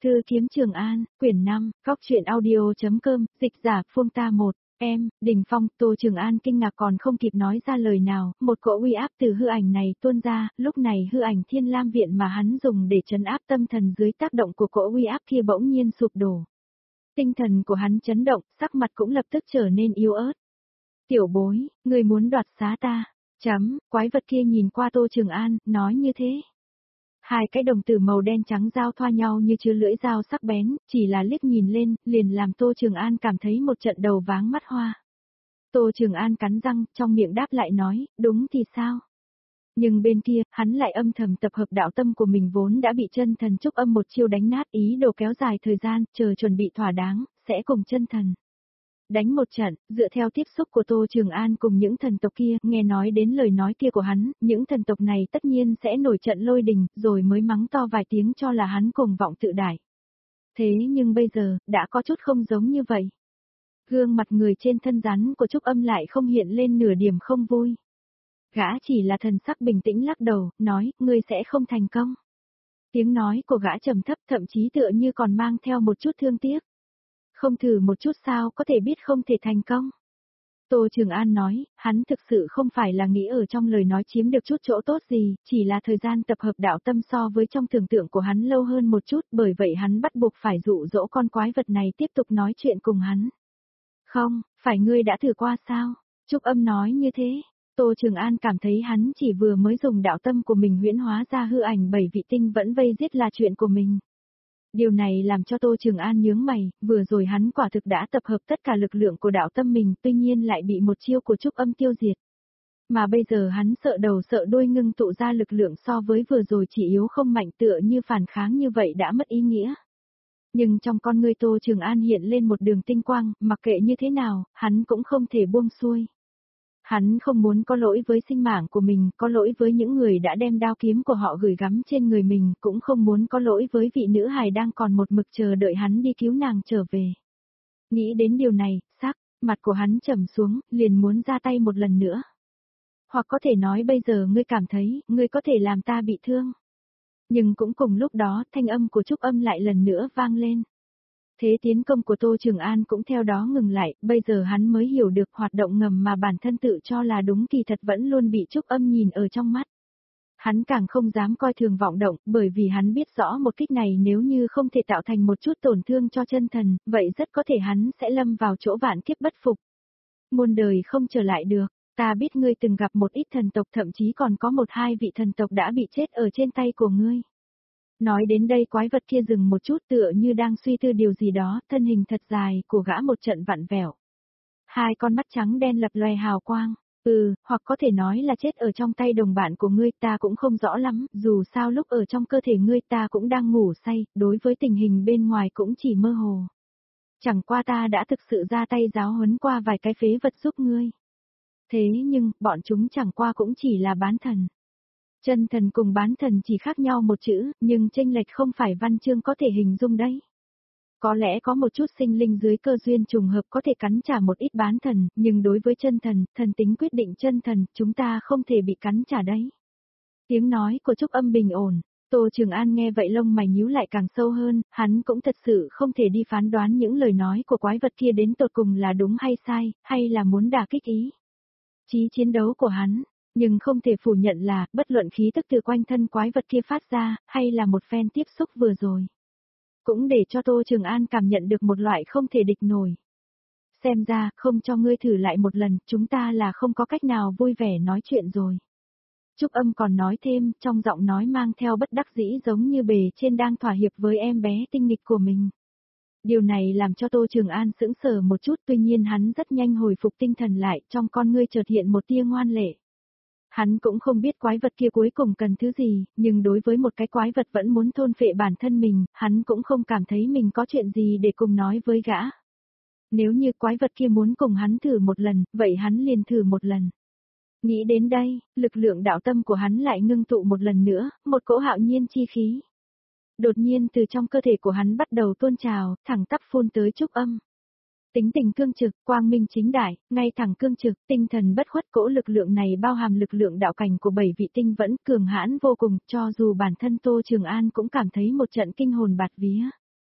Thư kiếm Trường An, quyển 5, góc truyện audio.com, dịch giả Phương Ta 1, em, Đình Phong, Tô Trường An kinh ngạc còn không kịp nói ra lời nào, một cỗ uy áp từ hư ảnh này tuôn ra, lúc này hư ảnh Thiên Lam Viện mà hắn dùng để trấn áp tâm thần dưới tác động của cỗ uy áp kia bỗng nhiên sụp đổ. Tinh thần của hắn chấn động, sắc mặt cũng lập tức trở nên yếu ớt. Tiểu bối, người muốn đoạt xá ta, quái vật kia nhìn qua Tô Trường An, nói như thế. Hai cái đồng tử màu đen trắng giao thoa nhau như chứa lưỡi dao sắc bén, chỉ là liếc nhìn lên, liền làm Tô Trường An cảm thấy một trận đầu váng mắt hoa. Tô Trường An cắn răng, trong miệng đáp lại nói, đúng thì sao? Nhưng bên kia, hắn lại âm thầm tập hợp đạo tâm của mình vốn đã bị chân thần trúc âm một chiêu đánh nát, ý đồ kéo dài thời gian, chờ chuẩn bị thỏa đáng, sẽ cùng chân thần đánh một trận. Dựa theo tiếp xúc của Tô Trường An cùng những thần tộc kia, nghe nói đến lời nói kia của hắn, những thần tộc này tất nhiên sẽ nổi trận lôi đình, rồi mới mắng to vài tiếng cho là hắn cuồng vọng tự đại. Thế nhưng bây giờ, đã có chút không giống như vậy. Gương mặt người trên thân rắn của Trúc Âm lại không hiện lên nửa điểm không vui. Gã chỉ là thần sắc bình tĩnh lắc đầu, nói, ngươi sẽ không thành công. Tiếng nói của gã trầm thấp, thậm chí tựa như còn mang theo một chút thương tiếc. Không thử một chút sao có thể biết không thể thành công. Tô Trường An nói, hắn thực sự không phải là nghĩ ở trong lời nói chiếm được chút chỗ tốt gì, chỉ là thời gian tập hợp đạo tâm so với trong tưởng tượng của hắn lâu hơn một chút, bởi vậy hắn bắt buộc phải dụ dỗ con quái vật này tiếp tục nói chuyện cùng hắn. Không, phải ngươi đã thử qua sao? Trúc Âm nói như thế. Tô Trường An cảm thấy hắn chỉ vừa mới dùng đạo tâm của mình huyễn hóa ra hư ảnh 7 vị tinh vẫn vây giết là chuyện của mình. Điều này làm cho Tô Trường An nhướng mày, vừa rồi hắn quả thực đã tập hợp tất cả lực lượng của đạo tâm mình, tuy nhiên lại bị một chiêu của Trúc Âm tiêu diệt. Mà bây giờ hắn sợ đầu sợ đuôi ngưng tụ ra lực lượng so với vừa rồi chỉ yếu không mạnh, tựa như phản kháng như vậy đã mất ý nghĩa. Nhưng trong con ngươi Tô Trường An hiện lên một đường tinh quang, mặc kệ như thế nào, hắn cũng không thể buông xuôi. Hắn không muốn có lỗi với sinh mạng của mình, có lỗi với những người đã đem đao kiếm của họ gửi gắm trên người mình, cũng không muốn có lỗi với vị nữ hài đang còn một mực chờ đợi hắn đi cứu nàng trở về. Nghĩ đến điều này, sắc mặt của hắn trầm xuống, liền muốn ra tay một lần nữa. Hoặc có thể nói bây giờ ngươi cảm thấy, ngươi có thể làm ta bị thương. Nhưng cũng cùng lúc đó, thanh âm của Trúc Âm lại lần nữa vang lên. Thế tiến công của Tô Trường An cũng theo đó ngừng lại, bây giờ hắn mới hiểu được hoạt động ngầm mà bản thân tự cho là đúng kỳ thật vẫn luôn bị Trúc Âm nhìn ở trong mắt. Hắn càng không dám coi thường vọng động, bởi vì hắn biết rõ một kích này nếu như không thể tạo thành một chút tổn thương cho chân thần, vậy rất có thể hắn sẽ lâm vào chỗ vạn kiếp bất phục. Muôn đời không trở lại được, ta biết ngươi từng gặp một ít thần tộc, thậm chí còn có một hai vị thần tộc đã bị chết ở trên tay của ngươi. Nói đến đây quái vật kia dừng một chút tựa như đang suy tư điều gì đó, thân hình thật dài của gã một trận vặn vẹo. Hai con mắt trắng đen lập loè hào quang, hoặc có thể nói là chết ở trong tay đồng bạn của ngươi, ta cũng không rõ lắm, dù sao lúc ở trong cơ thể ngươi ta cũng đang ngủ say, đối với tình hình bên ngoài cũng chỉ mơ hồ. Chẳng qua ta đã thực sự ra tay giáo huấn qua vài cái phế vật giúp ngươi. Thế nhưng, bọn chúng chẳng qua cũng chỉ là bán thần. Chân thần cùng bán thần chỉ khác nhau một chữ, nhưng chênh lệch không phải văn chương có thể hình dung đấy. Có lẽ có một chút sinh linh dưới cơ duyên trùng hợp có thể cắn trả một ít bán thần, nhưng đối với chân thần, thần tính quyết định chân thần, chúng ta không thể bị cắn trả đấy. Tiếng nói của Trúc Âm bình ổn, Tô Trường An nghe vậy lông mày nhíu lại càng sâu hơn, hắn cũng thật sự không thể đi phán đoán những lời nói của quái vật kia đến tột cùng là đúng hay sai, hay là muốn đả kích ý chí chiến đấu của hắn. Nhưng không thể phủ nhận là, bất luận khí tức từ quanh thân quái vật kia phát ra, hay là một phen tiếp xúc vừa rồi. Cũng để cho Tô Trường An cảm nhận được một loại không thể địch nổi. Xem ra, không cho ngươi thử lại một lần, chúng ta là không có cách nào vui vẻ nói chuyện rồi. Trúc Âm còn nói thêm, trong giọng nói mang theo bất đắc dĩ giống như bề trên đang thỏa hiệp với em bé tinh nghịch của mình. Điều này làm cho Tô Trường An sững sờ một chút, tuy nhiên hắn rất nhanh hồi phục tinh thần lại, trong con ngươi chợt hiện một tia ngoan lệ. Hắn cũng không biết quái vật kia cuối cùng cần thứ gì, nhưng đối với một cái quái vật vẫn muốn thôn phệ bản thân mình, hắn cũng không cảm thấy mình có chuyện gì để cùng nói với gã. Nếu như quái vật kia muốn cùng hắn thử một lần, vậy hắn liền thử một lần. Nghĩ đến đây, lực lượng đạo tâm của hắn lại ngưng tụ một lần nữa, một cỗ hạo nhiên chi khí. Đột nhiên từ trong cơ thể của hắn bắt đầu tuôn trào, thẳng tắp phun tới Trúc Âm. Tính tình cương trực, quang minh chính đại, ngay thẳng cương trực, tinh thần bất khuất, cỗ lực lượng này bao hàm lực lượng đạo cảnh của 7 vị tinh vẫn cường hãn vô cùng, cho dù bản thân Tô Trường An cũng cảm thấy một trận kinh hồn bạt vía.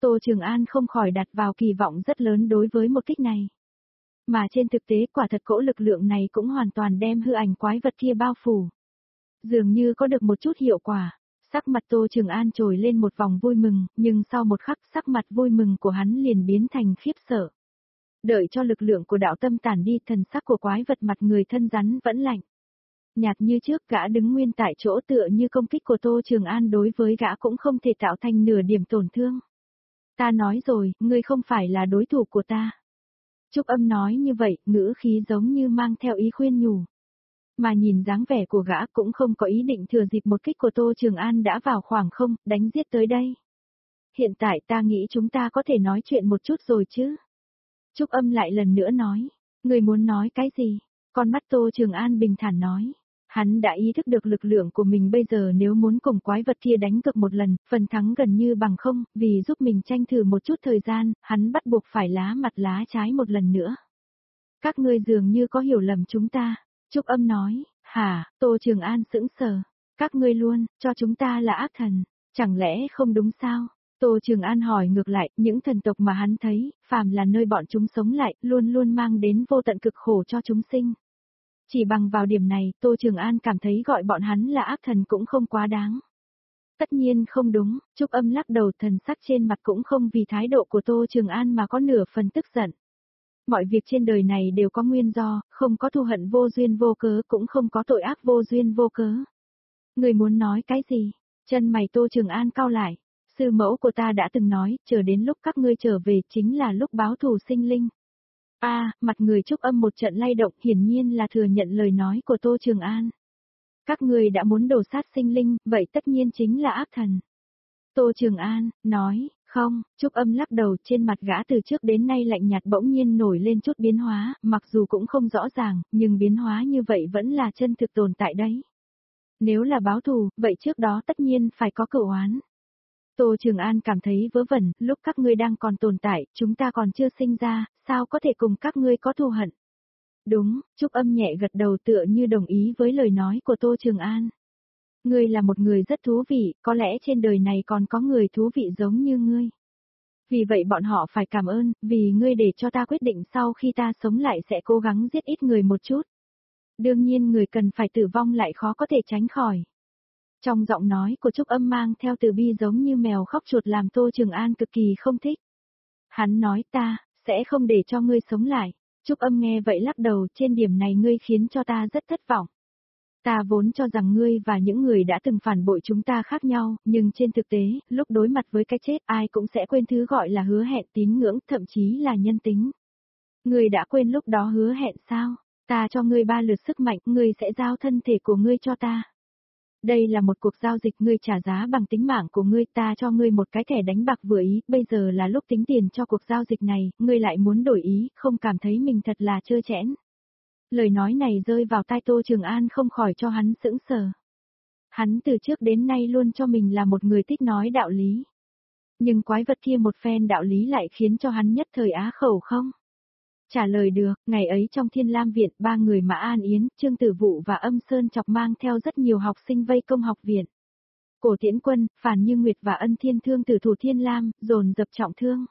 Tô Trường An không khỏi đặt vào kỳ vọng rất lớn đối với một kích này. Mà trên thực tế quả thật cỗ lực lượng này cũng hoàn toàn đem hư ảnh quái vật kia bao phủ. Dường như có được một chút hiệu quả. Sắc mặt Tô Trường An trồi lên một vòng vui mừng, nhưng sau một khắc sắc mặt vui mừng của hắn liền biến thành khiếp sợ. Đợi cho lực lượng của đạo tâm tản đi, thần sắc của quái vật mặt người thân rắn vẫn lạnh. Nhạt như trước, gã đứng nguyên tại chỗ tựa như công kích của Tô Trường An đối với gã cũng không thể tạo thành nửa điểm tổn thương. Ta nói rồi, ngươi không phải là đối thủ của ta. Trúc Âm nói như vậy, ngữ khí giống như mang theo ý khuyên nhủ. Mà nhìn dáng vẻ của gã cũng không có ý định thừa dịp một kích của Tô Trường An đã vào khoảng không, đánh giết tới đây. Hiện tại ta nghĩ chúng ta có thể nói chuyện một chút rồi chứ. Trúc Âm lại lần nữa nói, người muốn nói cái gì? Con mắt Tô Trường An bình thản nói. Hắn đã ý thức được lực lượng của mình bây giờ, nếu muốn cùng quái vật kia đánh cược một lần, phần thắng gần như bằng không, vì giúp mình tranh thử một chút thời gian, hắn bắt buộc phải lá mặt lá trái một lần nữa. Các ngươi dường như có hiểu lầm chúng ta. Trúc Âm nói, hả? Tô Trường An sững sờ. Các ngươi luôn, cho chúng ta là ác thần, chẳng lẽ không đúng sao? Tô Trường An hỏi ngược lại, những thần tộc mà hắn thấy, phàm là nơi bọn chúng sống lại, luôn luôn mang đến vô tận cực khổ cho chúng sinh. Chỉ bằng vào điểm này, Tô Trường An cảm thấy gọi bọn hắn là ác thần cũng không quá đáng. Tất nhiên không đúng, Trúc Âm lắc đầu, thần sắc trên mặt cũng không vì thái độ của Tô Trường An mà có nửa phần tức giận. Mọi việc trên đời này đều có nguyên do, không có thù hận vô duyên vô cớ, cũng không có tội ác vô duyên vô cớ. Người muốn nói cái gì? Chân mày Tô Trường An cau lại. Sư mẫu của ta đã từng nói, chờ đến lúc các ngươi trở về chính là lúc báo thù sinh linh. Mặt người Trúc Âm một trận lay động, hiển nhiên là thừa nhận lời nói của Tô Trường An. Các ngươi đã muốn đổ sát sinh linh, vậy tất nhiên chính là ác thần. Tô Trường An, nói, không, Trúc Âm lắc đầu, trên mặt gã từ trước đến nay lạnh nhạt bỗng nhiên nổi lên chút biến hóa, mặc dù cũng không rõ ràng, nhưng biến hóa như vậy vẫn là chân thực tồn tại đấy. Nếu là báo thù, vậy trước đó tất nhiên phải có cửu oán. Tô Trường An cảm thấy vớ vẩn, lúc các ngươi đang còn tồn tại, chúng ta còn chưa sinh ra, sao có thể cùng các ngươi có thù hận? Đúng, Trúc Âm nhẹ gật đầu tựa như đồng ý với lời nói của Tô Trường An. Ngươi là một người rất thú vị, có lẽ trên đời này còn có người thú vị giống như ngươi. Vì vậy bọn họ phải cảm ơn, vì ngươi để cho ta quyết định sau khi ta sống lại sẽ cố gắng giết ít người một chút. Đương nhiên người cần phải tử vong lại khó có thể tránh khỏi. Trong giọng nói của Trúc Âm mang theo từ bi giống như mèo khóc chuột làm Tô Trường An cực kỳ không thích. Hắn nói ta, sẽ không để cho ngươi sống lại. Trúc Âm nghe vậy lắc đầu, trên điểm này ngươi khiến cho ta rất thất vọng. Ta vốn cho rằng ngươi và những người đã từng phản bội chúng ta khác nhau, nhưng trên thực tế, lúc đối mặt với cái chết ai cũng sẽ quên thứ gọi là hứa hẹn, tín ngưỡng, thậm chí là nhân tính. Ngươi đã quên lúc đó hứa hẹn sao? Ta cho ngươi 3 lượt sức mạnh, ngươi sẽ giao thân thể của ngươi cho ta. Đây là một cuộc giao dịch, ngươi trả giá bằng tính mạng của ngươi, ta cho ngươi một cái thẻ đánh bạc vừa ý, bây giờ là lúc tính tiền cho cuộc giao dịch này, ngươi lại muốn đổi ý, không cảm thấy mình thật là trơ trẽn. Lời nói này rơi vào tai Tô Trường An không khỏi cho hắn sững sờ. Hắn từ trước đến nay luôn cho mình là một người thích nói đạo lý. Nhưng quái vật kia một phen đạo lý lại khiến cho hắn nhất thời á khẩu không? Trả lời được, ngày ấy trong Thiên Lam Viện, 3 người Mã An Yến, Trương Tử Vụ và Âm Sơn Chọc mang theo rất nhiều học sinh vây công học viện. Cổ Tiễn Quân, Phàn Như Nguyệt và Ân Thiên Thương tử thủ Thiên Lam, dồn dập trọng thương.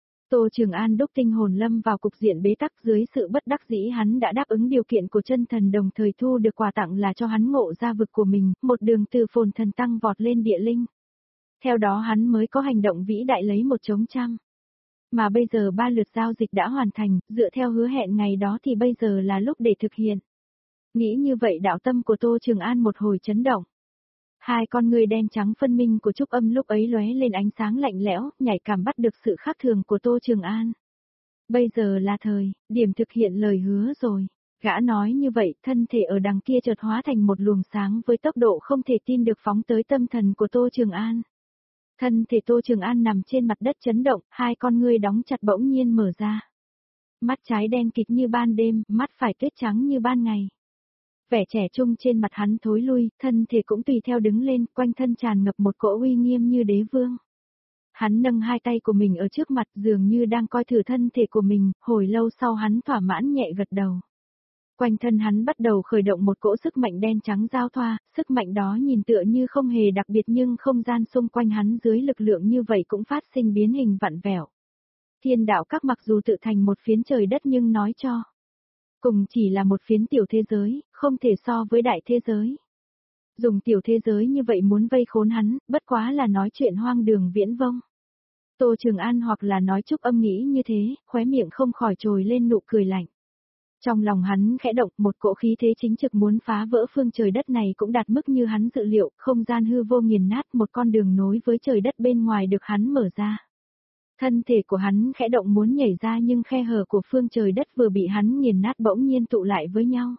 Tô Trường An đúc tinh hồn lâm vào cục diện bế tắc, dưới sự bất đắc dĩ hắn đã đáp ứng điều kiện của chân thần, đồng thời thu được quà tặng là cho hắn ngộ ra vực của mình, một đường từ phồn thần tăng vọt lên địa linh. Theo đó hắn mới có hành động vĩ đại lấy một trống trăm. Mà bây giờ 3 lượt giao dịch đã hoàn thành, dựa theo hứa hẹn ngày đó thì bây giờ là lúc để thực hiện. Nghĩ như vậy đạo tâm của Tô Trường An một hồi chấn động. Hai con người đen trắng phân minh của Trúc Âm lúc ấy lóe lên ánh sáng lạnh lẽo, nhạy cảm bắt được sự khác thường của Tô Trường An. Bây giờ là thời, điểm thực hiện lời hứa rồi. Gã nói như vậy, thân thể ở đằng kia chợt hóa thành một luồng sáng với tốc độ không thể tin được phóng tới tâm thần của Tô Trường An. Thân thể Tô Trường An nằm trên mặt đất chấn động, hai con ngươi đóng chặt bỗng nhiên mở ra. Mắt trái đen kịt như ban đêm, mắt phải tuyết trắng như ban ngày. Vẻ trẻ trung trên mặt hắn thối lui, thân thể cũng tùy theo đứng lên, quanh thân tràn ngập một cỗ uy nghiêm như đế vương. Hắn nâng hai tay của mình ở trước mặt, dường như đang coi thử thân thể của mình, hồi lâu sau hắn thỏa mãn nhẹ gật đầu. Quanh thân hắn bắt đầu khởi động một cỗ sức mạnh đen trắng giao thoa, sức mạnh đó nhìn tựa như không hề đặc biệt nhưng không gian xung quanh hắn dưới lực lượng như vậy cũng phát sinh biến hình vặn vẹo. Thiên đạo các mặc dù tự thành một phiến trời đất nhưng nói cho cùng chỉ là một phiến tiểu thế giới, không thể so với đại thế giới. Dùng tiểu thế giới như vậy muốn vây khốn hắn, bất quá là nói chuyện hoang đường viễn vông. Tô Trường An hoặc là nói Trúc Âm nghĩ như thế, khóe miệng không khỏi trồi lên nụ cười lạnh. Trong lòng hắn khẽ động, một cỗ khí thế chính trực muốn phá vỡ phương trời đất này cũng đạt mức như hắn dự liệu, không gian hư vô nghiền nát, một con đường nối với trời đất bên ngoài được hắn mở ra. Thân thể của hắn khẽ động muốn nhảy ra nhưng khe hở của phương trời đất vừa bị hắn nghiền nát bỗng nhiên tụ lại với nhau.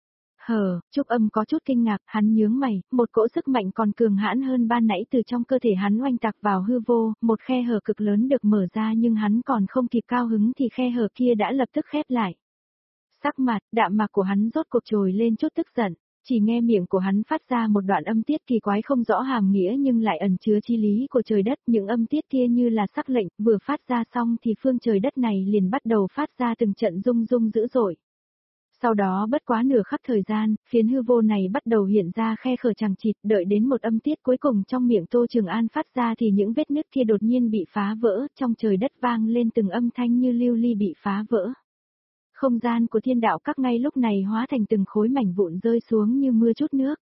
Trúc Âm có chút kinh ngạc, hắn nhướng mày, một cỗ sức mạnh còn cường hãn hơn ban nãy từ trong cơ thể hắn oanh tạc vào hư vô, một khe hở cực lớn được mở ra nhưng hắn còn không kịp cao hứng thì khe hở kia đã lập tức khép lại. Sắc mặt, đạm mạc của hắn rốt cuộc trồi lên chút tức giận, chỉ nghe miệng của hắn phát ra một đoạn âm tiết kỳ quái không rõ hàm nghĩa nhưng lại ẩn chứa chi lý của trời đất, những âm tiết kia như là sắc lệnh, vừa phát ra xong thì phương trời đất này liền bắt đầu phát ra từng trận rung rung dữ dội. Sau đó bất quá nửa khắc thời gian, phiến hư vô này bắt đầu hiện ra khe khở chằng chịt, đợi đến một âm tiết cuối cùng trong miệng Tô Trường An phát ra thì những vết nứt kia đột nhiên bị phá vỡ, trong trời đất vang lên từng âm thanh như lưu ly bị phá vỡ. Không gian của thiên đạo các ngay lúc này hóa thành từng khối mảnh vụn rơi xuống như mưa chút nước.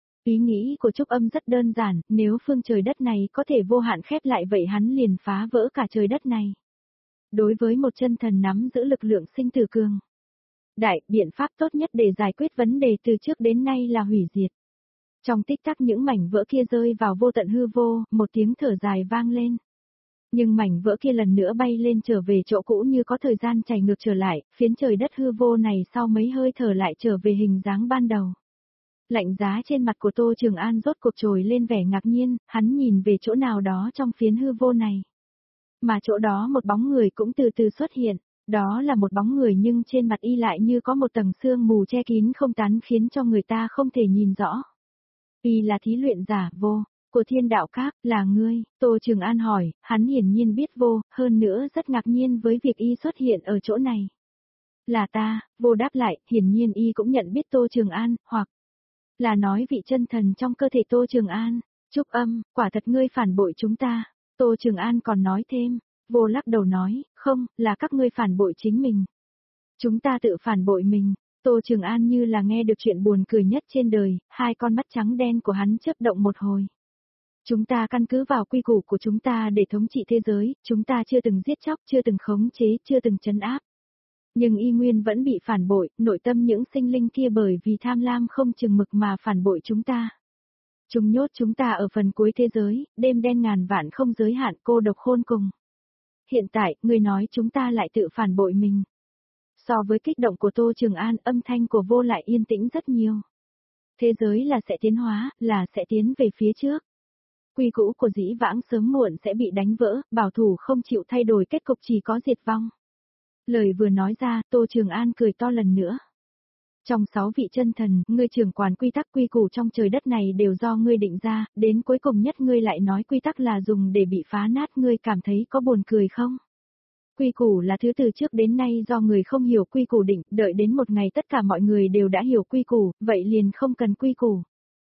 Ý nghĩ của Trúc Âm rất đơn giản, nếu phương trời đất này có thể vô hạn khép lại vậy hắn liền phá vỡ cả trời đất này. Đối với một chân thần nắm giữ lực lượng sinh tử cường đại, biện pháp tốt nhất để giải quyết vấn đề từ trước đến nay là hủy diệt. Trong tích tắc những mảnh vỡ kia rơi vào vô tận hư vô, một tiếng thở dài vang lên. Nhưng mảnh vỡ kia lần nữa bay lên trở về chỗ cũ như có thời gian chảy ngược trở lại, phiến trời đất hư vô này sau mấy hơi thở lại trở về hình dáng ban đầu. Lạnh giá trên mặt của Tô Trường An rốt cuộc trồi lên vẻ ngạc nhiên, hắn nhìn về chỗ nào đó trong phiến hư vô này. Mà chỗ đó một bóng người cũng từ từ xuất hiện, đó là một bóng người nhưng trên mặt y lại như có một tầng sương mù che kín không tán khiến cho người ta không thể nhìn rõ. Y là thí luyện giả Vô của thiên đạo các, là ngươi, Tô Trường An hỏi, hắn hiển nhiên biết Vô, hơn nữa rất ngạc nhiên với việc y xuất hiện ở chỗ này. Là ta, Vô đáp lại, hiển nhiên y cũng nhận biết Tô Trường An, hoặc là nói vị chân thần trong cơ thể Tô Trường An. Trúc Âm, quả thật ngươi phản bội chúng ta. Tô Trường An còn nói thêm, Vô lắc đầu nói, không, là các ngươi phản bội chính mình. Chúng ta tự phản bội mình. Tô Trường An như là nghe được chuyện buồn cười nhất trên đời, hai con mắt trắng đen của hắn chớp động một hồi. Chúng ta căn cứ vào quy củ của chúng ta để thống trị thế giới, chúng ta chưa từng giết chóc, chưa từng khống chế, chưa từng trấn áp. Nhưng y nguyên vẫn bị phản bội, nội tâm những sinh linh kia bởi vì tham lam không chừng mực mà phản bội chúng ta. Chúng nhốt chúng ta ở phần cuối thế giới, đêm đen ngàn vạn không giới hạn, cô độc khôn cùng. Hiện tại, người nói chúng ta lại tự phản bội mình. So với kích động của Tô Trường An, âm thanh của Vô lại yên tĩnh rất nhiều. Thế giới là sẽ tiến hóa, là sẽ tiến về phía trước. Quy củ của dĩ vãng sớm muộn sẽ bị đánh vỡ, bảo thủ không chịu thay đổi, kết cục chỉ có diệt vong. Lời vừa nói ra, Tô Trường An cười to lần nữa. Trong 6 vị chân thần, ngươi trưởng quản quy tắc quy củ trong trời đất này đều do ngươi định ra, đến cuối cùng nhất ngươi lại nói quy tắc là dùng để bị phá nát, ngươi cảm thấy có buồn cười không? Quy củ là thứ từ trước đến nay do người không hiểu quy củ định, đợi đến một ngày tất cả mọi người đều đã hiểu quy củ, vậy liền không cần quy củ.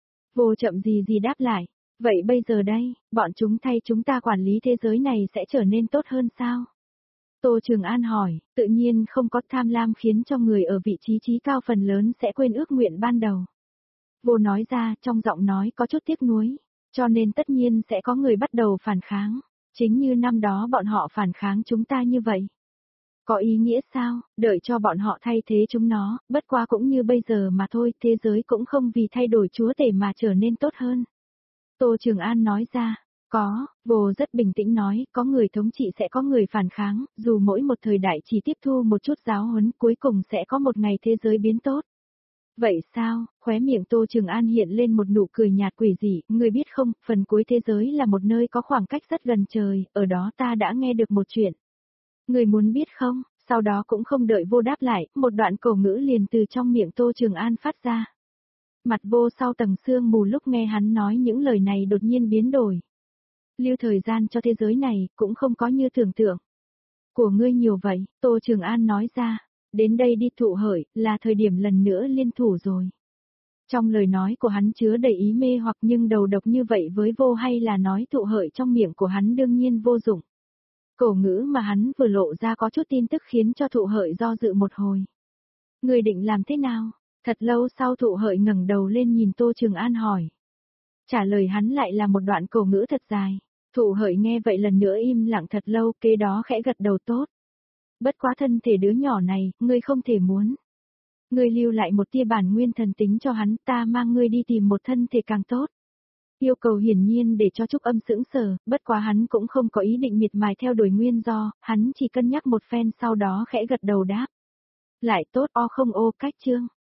Vô chậm gì đáp lại, vậy bây giờ đây, bọn chúng thay chúng ta quản lý thế giới này sẽ trở nên tốt hơn sao? Tô Trường An hỏi, tự nhiên không có tham lam khiến cho người ở vị trí trí cao phần lớn sẽ quên ước nguyện ban đầu. Vô nói ra, trong giọng nói có chút tiếc nuối, cho nên tất nhiên sẽ có người bắt đầu phản kháng, chính như năm đó bọn họ phản kháng chúng ta như vậy. Có ý nghĩa sao, đợi cho bọn họ thay thế chúng nó, bất quá cũng như bây giờ mà thôi, thế giới cũng không vì thay đổi chúa tể mà trở nên tốt hơn. Tô Trường An nói ra. Có, Vô rất bình tĩnh nói, có người thống trị sẽ có người phản kháng, dù mỗi một thời đại chỉ tiếp thu một chút giáo huấn, cuối cùng sẽ có một ngày thế giới biến tốt. Vậy sao, khóe miệng Tô Trường An hiện lên một nụ cười nhạt quỷ dị, ngươi biết không, phần cuối thế giới là một nơi có khoảng cách rất gần trời, ở đó ta đã nghe được một chuyện. Ngươi muốn biết không, sau đó cũng không đợi Vô đáp lại, một đoạn cổ ngữ liền từ trong miệng Tô Trường An phát ra. Mặt Vô sau tầng sương mù lúc nghe hắn nói những lời này đột nhiên biến đổi. Lưu thời gian cho thế giới này, cũng không có như tưởng tượng của ngươi nhiều vậy, Tô Trường An nói ra. Đến đây đi Thụ Hợi, là thời điểm lần nữa liên thủ rồi. Trong lời nói của hắn chứa đầy ý mê hoặc nhưng đầu độc như vậy với vô hay là nói Thụ Hợi trong miệng của hắn đương nhiên vô dụng. Cổ ngữ mà hắn vừa lộ ra có chút tin tức khiến cho Thụ Hợi do dự một hồi. Người định làm thế nào? Thật lâu sau Thụ Hợi ngẩng đầu lên nhìn Tô Trường An hỏi. Trả lời hắn lại là một đoạn cổ ngữ thật dài. Thụ Hợi nghe vậy lần nữa im lặng thật lâu, kế đó khẽ gật đầu tốt. Bất quá thân thể đứa nhỏ này, ngươi không thể muốn. Ngươi lưu lại một tia bản nguyên thần tính cho hắn, ta mang ngươi đi tìm một thân thể càng tốt. Yêu cầu hiển nhiên để cho Trúc Âm sững sờ, bất quá hắn cũng không có ý định miệt mài theo đuổi nguyên do, hắn chỉ cân nhắc một phen sau đó khẽ gật đầu đáp. Lại tốt o không ô cách chương.